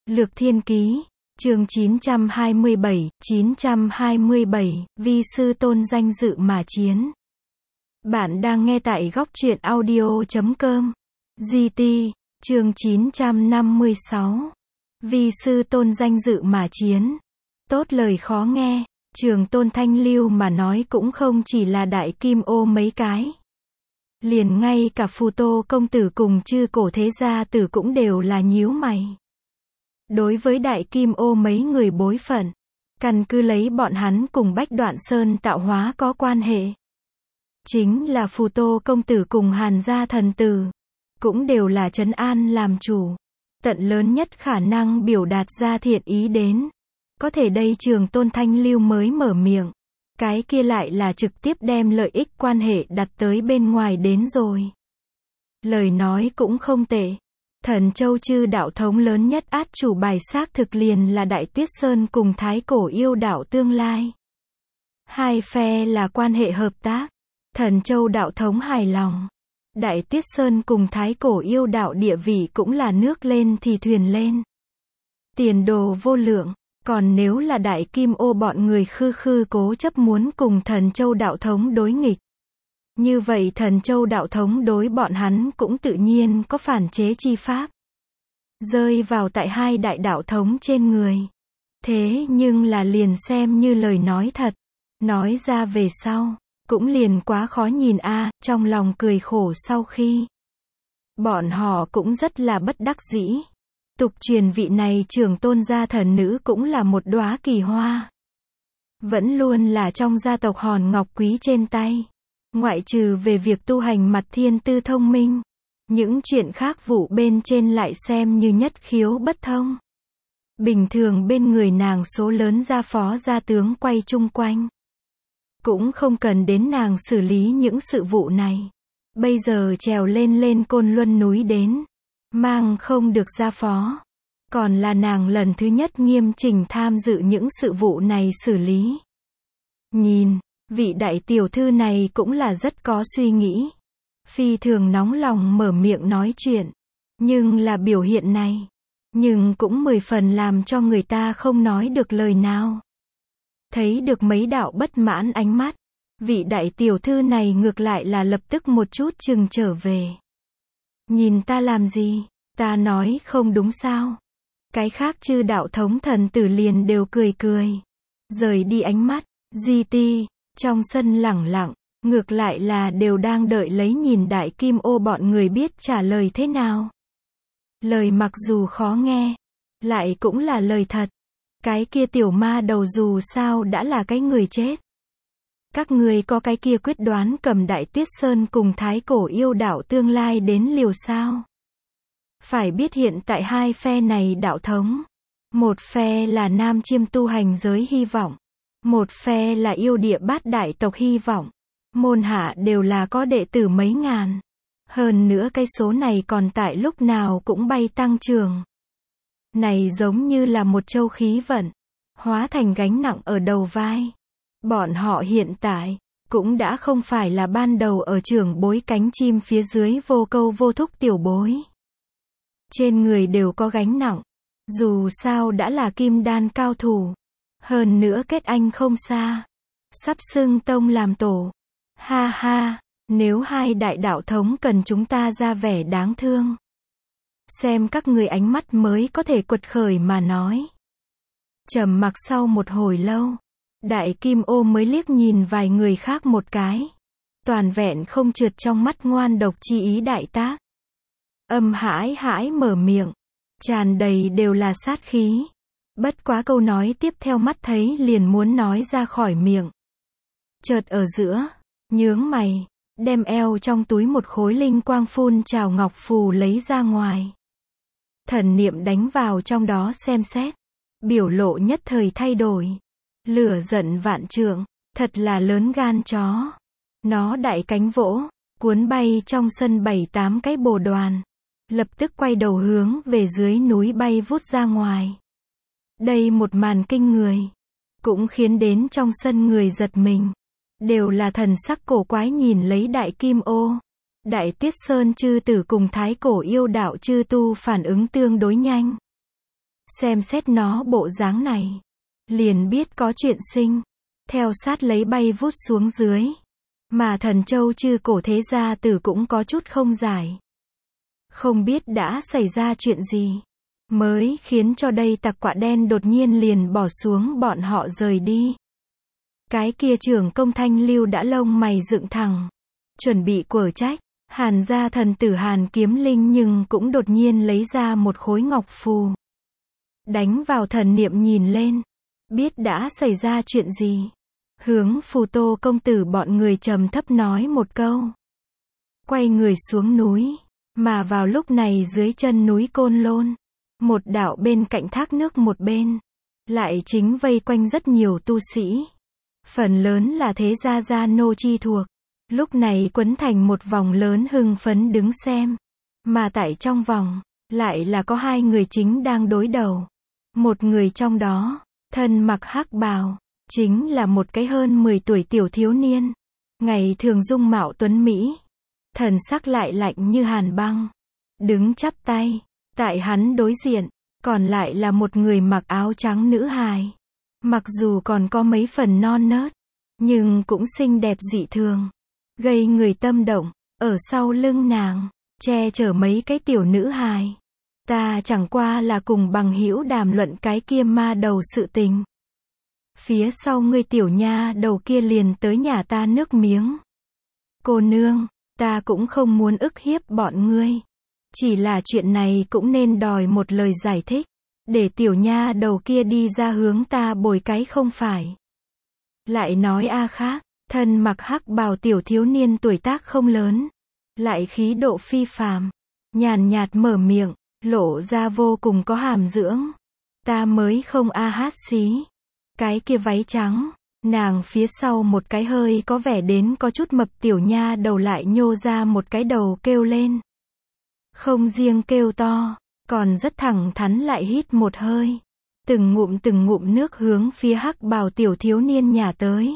Lược Thiên Ký, chương 927, vi sư tôn danh dự mà chiến. Bạn đang nghe tại góc truyện audio.com. GT, chương 956. Vi sư tôn danh dự mà chiến. Tốt lời khó nghe, Trường Tôn Thanh Lưu mà nói cũng không chỉ là đại kim ô mấy cái. Liền ngay cả Phù Tô công tử cùng chư cổ thế gia tử cũng đều là nhíu mày. Đối với đại kim ô mấy người bối phận, căn cứ lấy bọn hắn cùng Bách Đoạn Sơn tạo hóa có quan hệ. Chính là Phù Tô công tử cùng Hàn gia thần tử, cũng đều là trấn an làm chủ, tận lớn nhất khả năng biểu đạt ra thiện ý đến. Có thể đây Trường Tôn Thanh Lưu mới mở miệng, cái kia lại là trực tiếp đem lợi ích quan hệ đặt tới bên ngoài đến rồi. Lời nói cũng không tệ. Thần Châu chư đạo thống lớn nhất át chủ bài xác thực liền là Đại Tuyết Sơn cùng Thái Cổ yêu đạo tương lai. Hai phe là quan hệ hợp tác. Thần Châu đạo thống hài lòng. Đại Tuyết Sơn cùng Thái Cổ yêu đạo địa vị cũng là nước lên thì thuyền lên. Tiền đồ vô lượng. Còn nếu là Đại Kim Ô bọn người khư cố chấp muốn cùng Thần Châu đạo thống đối nghịch, như vậy Thần Châu đạo thống đối bọn hắn cũng tự nhiên có phản chế chi pháp. Rơi vào tại hai đại đạo thống trên người. Thế nhưng là liền xem như lời nói thật. Nói ra về sau, cũng liền quá khó nhìn a, trong lòng cười khổ sau khi. Bọn họ cũng rất là bất đắc dĩ. Tục truyền vị này Trường Tôn gia thần nữ cũng là một đóa kỳ hoa. Vẫn luôn là trong gia tộc hòn ngọc quý trên tay. Ngoại trừ về việc tu hành mặt thiên tư thông minh, những chuyện khác vụ bên trên lại xem như nhất khiếu bất thông. Bình thường bên người nàng số lớn gia phó gia tướng quay chung quanh, cũng không cần đến nàng xử lý những sự vụ này. Bây giờ trèo lên Côn Luân núi đến, mang không được gia phó, còn là nàng lần thứ nhất nghiêm chỉnh tham dự những sự vụ này xử lý. Nhìn, vị đại tiểu thư này cũng là rất có suy nghĩ. Phi thường nóng lòng mở miệng nói chuyện. Nhưng là biểu hiện này, nhưng cũng 10 phần làm cho người ta không nói được lời nào. Thấy được mấy đạo bất mãn ánh mắt, vị đại tiểu thư này ngược lại là lập tức một chút chừng trở về. Nhìn ta làm gì? Ta nói không đúng sao? Cái khác chư đạo thống thần tử liền đều cười. Rời đi ánh mắt, GT. Trong sân lẳng lặng, ngược lại là đều đang đợi lấy nhìn đại kim ô bọn người biết trả lời thế nào. Lời mặc dù khó nghe, lại cũng là lời thật. Cái kia tiểu ma đầu dù sao đã là cái người chết. Các người có cái kia quyết đoán cầm Đại Tuyết Sơn cùng Thái Cổ yêu đạo tương lai đến liều sao? Phải biết hiện tại hai phe này đạo thống. Một phe là Nam Chiêm tu hành giới hy vọng. Một phe là yêu địa bát đại tộc hy vọng. Môn hạ đều là có đệ tử mấy ngàn. Hơn nữa cái số này còn tại lúc nào cũng bay tăng trưởng. Này giống như là một châu khí vận, hóa thành gánh nặng ở đầu vai. Bọn họ hiện tại, cũng đã không phải là ban đầu ở trưởng bối cánh chim phía dưới vô câu vô thúc tiểu bối. Trên người đều có gánh nặng. Dù sao đã là kim đan cao thủ. Hơn nữa kết anh không xa. Sắp xưng tông làm tổ. Ha ha, nếu hai đại đạo thống cần chúng ta ra vẻ đáng thương. Xem các người ánh mắt mới có thể quật khởi mà nói. Trầm mặc sau một hồi lâu, đại kim ô mới liếc nhìn vài người khác một cái. Toàn vẹn không trượt trong mắt ngoan độc chi ý đại tác. Âm hãi mở miệng, tràn đầy đều là sát khí. Bất quá câu nói tiếp theo mắt thấy liền muốn nói ra khỏi miệng. Chợt ở giữa, nhướng mày, đem eo trong túi một khối linh quang phun trào ngọc phù lấy ra ngoài. Thần niệm đánh vào trong đó xem xét. Biểu lộ nhất thời thay đổi. Lửa giận vạn trượng, thật là lớn gan chó. Nó đại cánh vỗ, cuốn bay trong sân 7-8 cái bồ đoàn. Lập tức quay đầu hướng về dưới núi bay vút ra ngoài. Đây một màn kinh người, cũng khiến đến trong sân người giật mình. Đều là thần sắc cổ quái nhìn lấy đại kim ô. Đại Tuyết Sơn chư tử cùng Thái Cổ yêu đạo chư tu phản ứng tương đối nhanh. xem xét nó bộ dáng này, liền biết có chuyện sinh, theo sát lấy bay vút xuống dưới. Mà Thần Châu chư cổ thế gia tử cũng có chút không giải. Không biết đã xảy ra chuyện gì, mới khiến cho đây tặc quạ đen đột nhiên liền bỏ xuống bọn họ rời đi. Cái kia trưởng công Thanh Lưu đã lông mày dựng thẳng, chuẩn bị quở trách. Hàn gia thần tử Hàn Kiếm Linh nhưng cũng đột nhiên lấy ra một khối ngọc phù, đánh vào thần niệm nhìn lên, biết đã xảy ra chuyện gì. Hướng Phù Tô công tử bọn người trầm thấp nói một câu, quay người xuống núi. Mà vào lúc này dưới chân núi Côn Lôn, một đạo bên cạnh thác nước một bên, lại chính vây quanh rất nhiều tu sĩ. Phần lớn là thế gia nô chi thuộc, lúc này quấn thành một vòng lớn hưng phấn đứng xem. Mà tại trong vòng, lại là có hai người chính đang đối đầu. Một người trong đó, thân mặc hắc bào, chính là một cái hơn 10 tuổi tiểu thiếu niên. Ngày thường dung mạo tuấn mỹ, thần sắc lại lạnh như hàn băng, đứng chắp tay. Tại hắn đối diện, còn lại là một người mặc áo trắng nữ hài. Mặc dù còn có mấy phần non nớt, nhưng cũng xinh đẹp dị thường, gây người tâm động. Ở sau lưng nàng, che chở mấy cái tiểu nữ hài. Ta chẳng qua là cùng bằng hữu đàm luận cái kia ma đầu sự tình. Phía sau ngươi tiểu nha đầu kia liền tới nhà ta nước miếng. Cô nương, ta cũng không muốn ức hiếp bọn ngươi. Chỉ là chuyện này cũng nên đòi một lời giải thích, để tiểu nha đầu kia đi ra hướng ta bồi cái không phải. Lại nói khác, thân mặc hắc bào tiểu thiếu niên tuổi tác không lớn, lại khí độ phi phàm, nhàn nhạt mở miệng, lộ ra vô cùng có hàm dưỡng. Ta mới không xí. Cái kia váy trắng, nàng phía sau một cái hơi có vẻ đến có chút mập tiểu nha đầu lại nhô ra một cái đầu kêu lên. Không riêng kêu to, còn rất thẳng thắn lại hít một hơi. Từng ngụm nước hướng phía hắc bào tiểu thiếu niên nhả tới.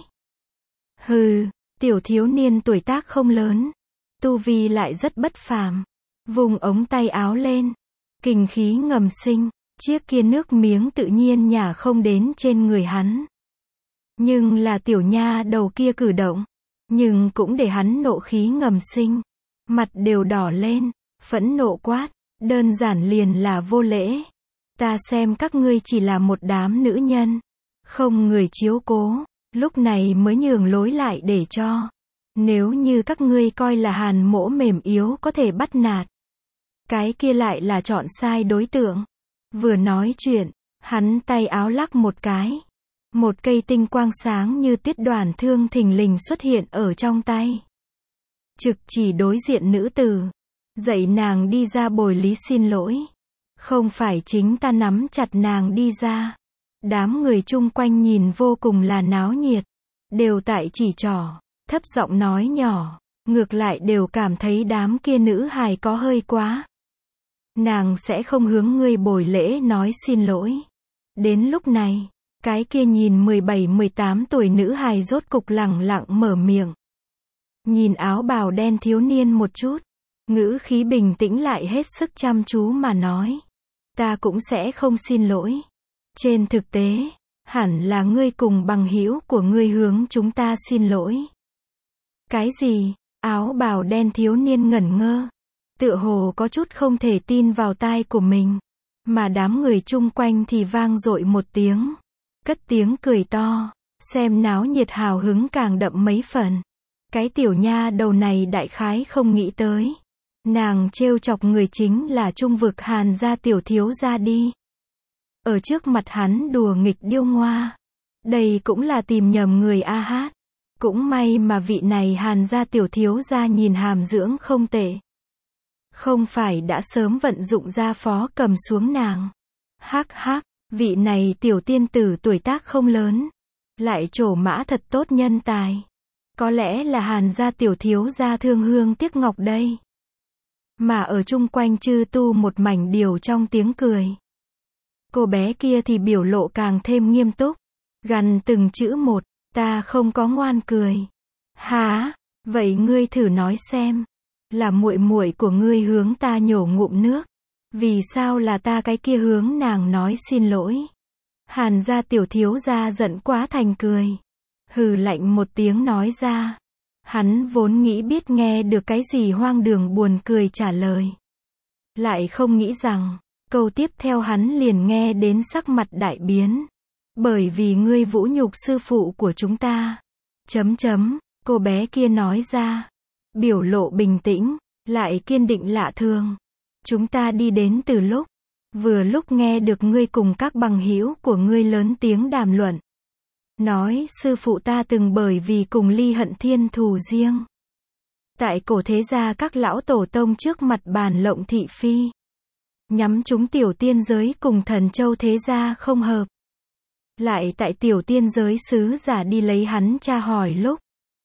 Hừ, tiểu thiếu niên tuổi tác không lớn, tu vi lại rất bất phàm. Vùng ống tay áo lên, kình khí ngầm sinh, chiếc kia nước miếng tự nhiên nhả không đến trên người hắn. Nhưng là tiểu nha đầu kia cử động, nhưng cũng để hắn nộ khí ngầm sinh, mặt đều đỏ lên, phẫn nộ quát, đơn giản liền là vô lễ. Ta xem các ngươi chỉ là một đám nữ nhân, không người chiếu cố, lúc này mới nhường lối lại để cho. Nếu như các ngươi coi là Hàn mỗ mềm yếu có thể bắt nạt, cái kia lại là chọn sai đối tượng. Vừa nói chuyện, hắn tay áo lắc một cái. Một cây tinh quang sáng như tuyết đoàn thương thình lình xuất hiện ở trong tay. Trực chỉ đối diện nữ tử. Dạy nàng đi ra bồi lý xin lỗi. Không phải chính ta nắm chặt nàng đi ra. Đám người chung quanh nhìn vô cùng là náo nhiệt. Đều tại chỉ trỏ, thấp giọng nói nhỏ. Ngược lại đều cảm thấy đám kia nữ hài có hơi quá. Nàng sẽ không hướng ngươi bồi lễ nói xin lỗi. Đến lúc này, cái kia nhìn 17-18 tuổi nữ hài rốt cục lẳng lặng mở miệng. Nhìn áo bào đen thiếu niên một chút, ngữ khí bình tĩnh lại hết sức chăm chú mà nói. Ta cũng sẽ không xin lỗi. Trên thực tế, hẳn là ngươi cùng bằng hữu của ngươi hướng chúng ta xin lỗi. Cái gì? Áo bào đen thiếu niên ngẩn ngơ. Tựa hồ có chút không thể tin vào tai của mình. Mà đám người chung quanh thì vang dội một tiếng. Cất tiếng cười to. Xem náo nhiệt hào hứng càng đậm mấy phần. Cái tiểu nha đầu này đại khái không nghĩ tới. Nàng trêu chọc người chính là trung vực Hàn gia tiểu thiếu gia đi. Ở trước mặt hắn đùa nghịch điêu ngoa. Đây cũng là tìm nhầm người hát. Cũng may mà vị này Hàn gia tiểu thiếu gia nhìn hàm dưỡng không tệ. Không phải đã sớm vận dụng gia phó cầm xuống nàng. Hắc hắc, vị này tiểu tiên tử tuổi tác không lớn. Lại trổ mã thật tốt nhân tài. Có lẽ là Hàn gia tiểu thiếu gia thương hương tiếc ngọc đây. Mà ở chung quanh chư tu một mảnh điều trong tiếng cười. Cô bé kia thì biểu lộ càng thêm nghiêm túc. Gằn từng chữ một, ta không có ngoan cười. Hả? Vậy ngươi thử nói xem. Là muội muội của ngươi hướng ta nhổ ngụm nước. Vì sao là ta cái kia hướng nàng nói xin lỗi. Hàn gia tiểu thiếu gia giận quá thành cười. Hừ lạnh một tiếng nói ra. Hắn vốn nghĩ biết nghe được cái gì hoang đường buồn cười trả lời. Lại không nghĩ rằng, câu tiếp theo hắn liền nghe đến sắc mặt đại biến. Bởi vì ngươi vũ nhục sư phụ của chúng ta. Cô bé kia nói ra. Biểu lộ bình tĩnh, lại kiên định lạ thường. Chúng ta đi đến từ lúc. Vừa lúc nghe được ngươi cùng các bằng hữu của ngươi lớn tiếng đàm luận. Nói sư phụ ta từng bởi vì cùng ly hận thiên thù riêng. Tại cổ thế gia các lão tổ tông trước mặt bàn lộng thị phi. Nhắm chúng tiểu tiên giới cùng thần châu thế gia không hợp. Lại tại tiểu tiên giới sứ giả đi lấy hắn tra hỏi lúc.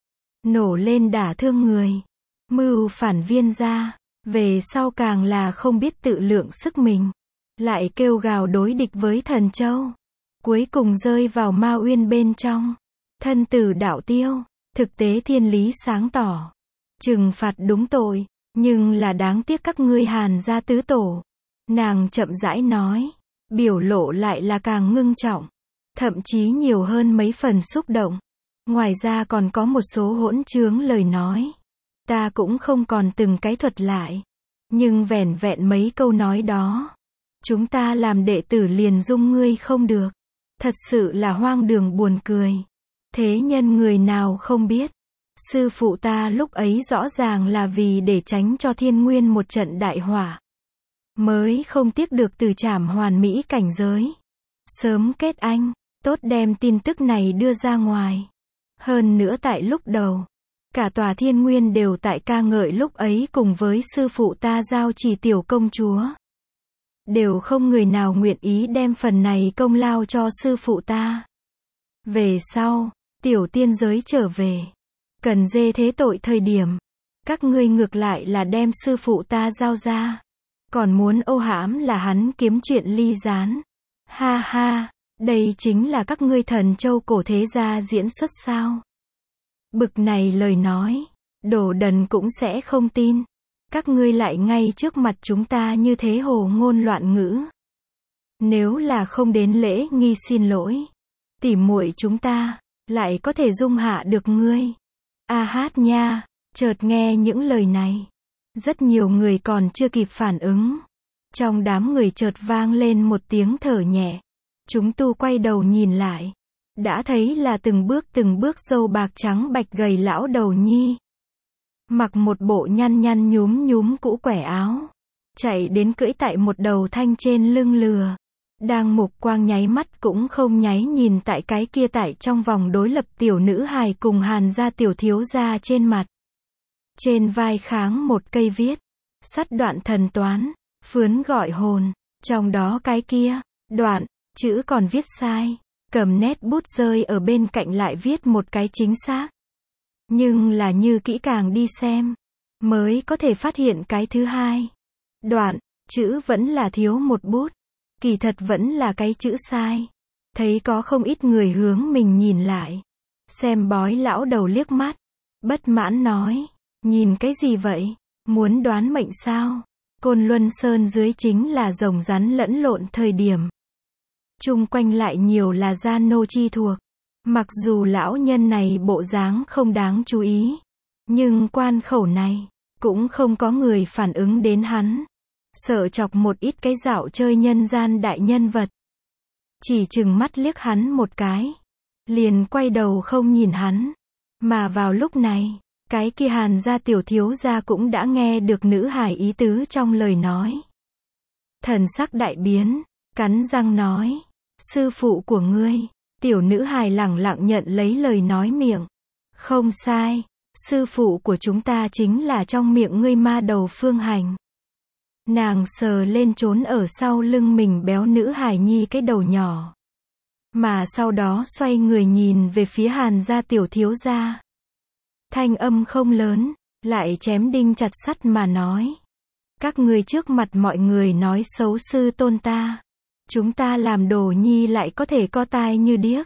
Nổ lên đả thương người. Mưu phản viên gia. Về sau càng là không biết tự lượng sức mình. Lại kêu gào đối địch với thần châu. Cuối cùng rơi vào ma uyên bên trong. Thân tử đạo tiêu. Thực tế thiên lý sáng tỏ. Trừng phạt đúng tội. Nhưng là đáng tiếc các ngươi Hàn gia tứ tổ. Nàng chậm rãi nói. Biểu lộ lại là càng ngưng trọng. Thậm chí nhiều hơn mấy phần xúc động. Ngoài ra còn có một số hỗn trướng lời nói. Ta cũng không còn từng cái thuật lại. Nhưng vẻn vẹn mấy câu nói đó. Chúng ta làm đệ tử liền dung ngươi không được. Thật sự là hoang đường buồn cười. Thế nhân người nào không biết. Sư phụ ta lúc ấy rõ ràng là vì để tránh cho thiên nguyên một trận đại hỏa. Mới không tiếc được từ trảm hoàn mỹ cảnh giới. Sớm kết anh, tốt đem tin tức này đưa ra ngoài. Hơn nữa tại lúc đầu, cả tòa thiên nguyên đều tại ca ngợi lúc ấy cùng với sư phụ ta giao chỉ tiểu công chúa. Đều không người nào nguyện ý đem phần này công lao cho sư phụ ta. Về sau, tiểu tiên giới trở về. Cần dê thế tội thời điểm. Các ngươi ngược lại là đem sư phụ ta giao ra. Còn muốn ô hãm là hắn kiếm chuyện ly gián. Ha ha, đây chính là các ngươi thần châu cổ thế gia diễn xuất sao. Bực này lời nói, đồ đần cũng sẽ không tin. Các ngươi lại ngay trước mặt chúng ta như thế hồ ngôn loạn ngữ. Nếu là không đến lễ nghi xin lỗi, tỉ muội chúng ta, lại có thể dung hạ được ngươi. A hát nha, chợt nghe những lời này. Rất nhiều người còn chưa kịp phản ứng. Trong đám người chợt vang lên một tiếng thở nhẹ. Chúng tu quay đầu nhìn lại. Đã thấy là từng bước râu bạc trắng bạch gầy lão đầu nhi. Mặc một bộ nhăn nhăn nhúm nhúm cũ quẻ áo. Chạy đến cưỡi tại một đầu thanh trên lưng lừa. Đang mục quang nháy mắt cũng không nháy nhìn tại cái kia tại trong vòng đối lập tiểu nữ hài cùng Hàn gia tiểu thiếu gia trên mặt. Trên vai kháng một cây viết. Sắt đoạn thần toán. Phướn gọi hồn. Trong đó cái kia, đoạn, chữ còn viết sai. Cầm nét bút rơi ở bên cạnh lại viết một cái chính xác. Nhưng là như kỹ càng đi xem, mới có thể phát hiện cái thứ hai. Đoạn, chữ vẫn là thiếu một bút. Kỳ thật vẫn là cái chữ sai. Thấy có không ít người hướng mình nhìn lại. Xem bói lão đầu liếc mắt. Bất mãn nói, nhìn cái gì vậy? Muốn đoán mệnh sao? Côn Luân Sơn dưới chính là rồng rắn lẫn lộn thời điểm. Chung quanh lại nhiều là gia nô chi thuộc. Mặc dù lão nhân này bộ dáng không đáng chú ý. Nhưng quan khẩu này, cũng không có người phản ứng đến hắn. Sợ chọc một ít cái dạo chơi nhân gian đại nhân vật. Chỉ chừng mắt liếc hắn một cái. Liền quay đầu không nhìn hắn. Mà vào lúc này, cái kia Hàn gia tiểu thiếu gia cũng đã nghe được nữ hài ý tứ trong lời nói. Thần sắc đại biến, cắn răng nói. Sư phụ của ngươi. Tiểu nữ hài lẳng lặng nhận lấy lời nói miệng. Không sai, sư phụ của chúng ta chính là trong miệng ngươi ma đầu Phương Hành. Nàng sờ lên trốn ở sau lưng mình béo nữ hài nhi cái đầu nhỏ. Mà sau đó xoay người nhìn về phía Hàn gia tiểu thiếu gia. Thanh âm không lớn, lại chém đinh chặt sắt mà nói. Các ngươi trước mặt mọi người nói xấu sư tôn ta. Chúng ta làm đồ nhi lại có thể co tai như điếc.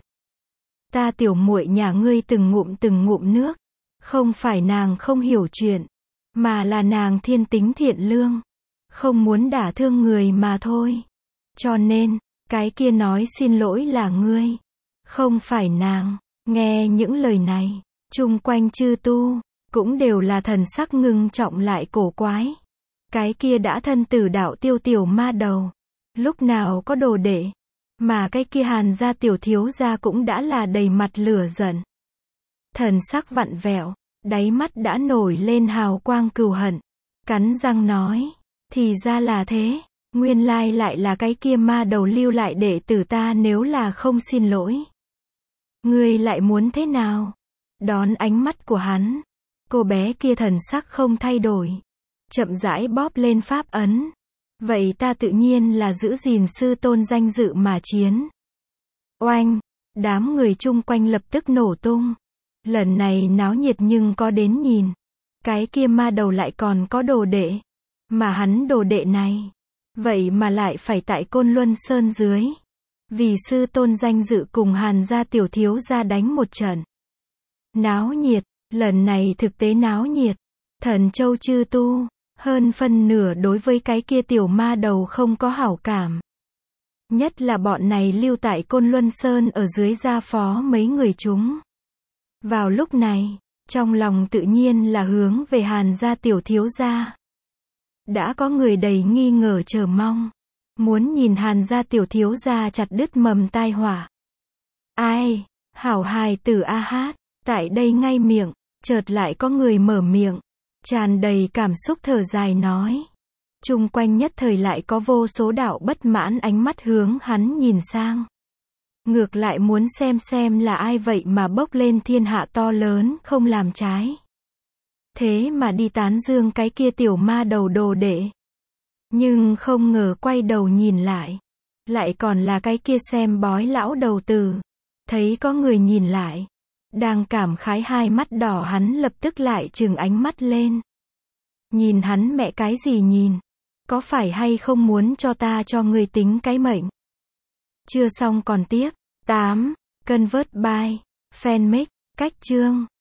Ta tiểu muội nhà ngươi từng ngụm nước. Không phải nàng không hiểu chuyện, mà là nàng thiên tính thiện lương. không muốn đả thương người mà thôi. Cho nên, cái kia nói xin lỗi là ngươi, không phải nàng. Nghe những lời này, chung quanh chư tu, cũng đều là thần sắc ngưng trọng lại cổ quái. Cái kia đã thân tử đạo tiêu tiểu ma đầu, lúc nào có đồ đệ, mà cái kia Hàn gia tiểu thiếu gia cũng đã là đầy mặt lửa giận. Thần sắc vặn vẹo, đáy mắt đã nổi lên hào quang cừu hận, cắn răng nói, thì ra là thế, nguyên lai lại là cái kia ma đầu lưu lại đệ tử ta, nếu là không xin lỗi, ngươi lại muốn thế nào? Đón ánh mắt của hắn, cô bé kia thần sắc không thay đổi, chậm rãi bóp lên pháp ấn. Vậy ta tự nhiên là giữ gìn sư tôn danh dự mà chiến. Oanh, đám người chung quanh lập tức nổ tung. Lần này náo nhiệt nhưng có đến nhìn. Cái kia ma đầu lại còn có đồ đệ. Mà hắn đồ đệ này, vậy mà lại phải tại Côn Luân Sơn dưới. Vì sư tôn danh dự cùng Hàn gia tiểu thiếu gia đánh một trận. Náo nhiệt, lần này thực tế náo nhiệt. Thần Châu chư tu, hơn phân nửa đối với cái kia tiểu ma đầu không có hảo cảm. Nhất là bọn này lưu tại Côn Luân Sơn ở dưới gia phó mấy người chúng. Vào lúc này, trong lòng tự nhiên là hướng về Hàn gia tiểu thiếu gia. Đã có người đầy nghi ngờ chờ mong, muốn nhìn Hàn gia tiểu thiếu gia chặt đứt mầm tai họa. Ai, hảo hài tử a hát, tại đây ngay miệng, chợt lại có người mở miệng, tràn đầy cảm xúc thở dài nói. Chung quanh nhất thời lại có vô số đạo bất mãn ánh mắt hướng hắn nhìn sang. Ngược lại muốn xem là ai vậy mà bốc lên thiên hạ to lớn không làm trái. Thế mà đi tán dương cái kia tiểu ma đầu đồ đệ. Nhưng không ngờ quay đầu nhìn lại, lại còn là cái kia xem bói lão đầu tử. Thấy có người nhìn lại, đang cảm khái hai mắt đỏ, hắn lập tức lại trừng ánh mắt lên. Nhìn hắn mẹ cái gì nhìn? Có phải hay không muốn cho ta cho ngươi tính cái mệnh? Chưa xong còn tiếp. 8. Convert by Fanmix. Cách chương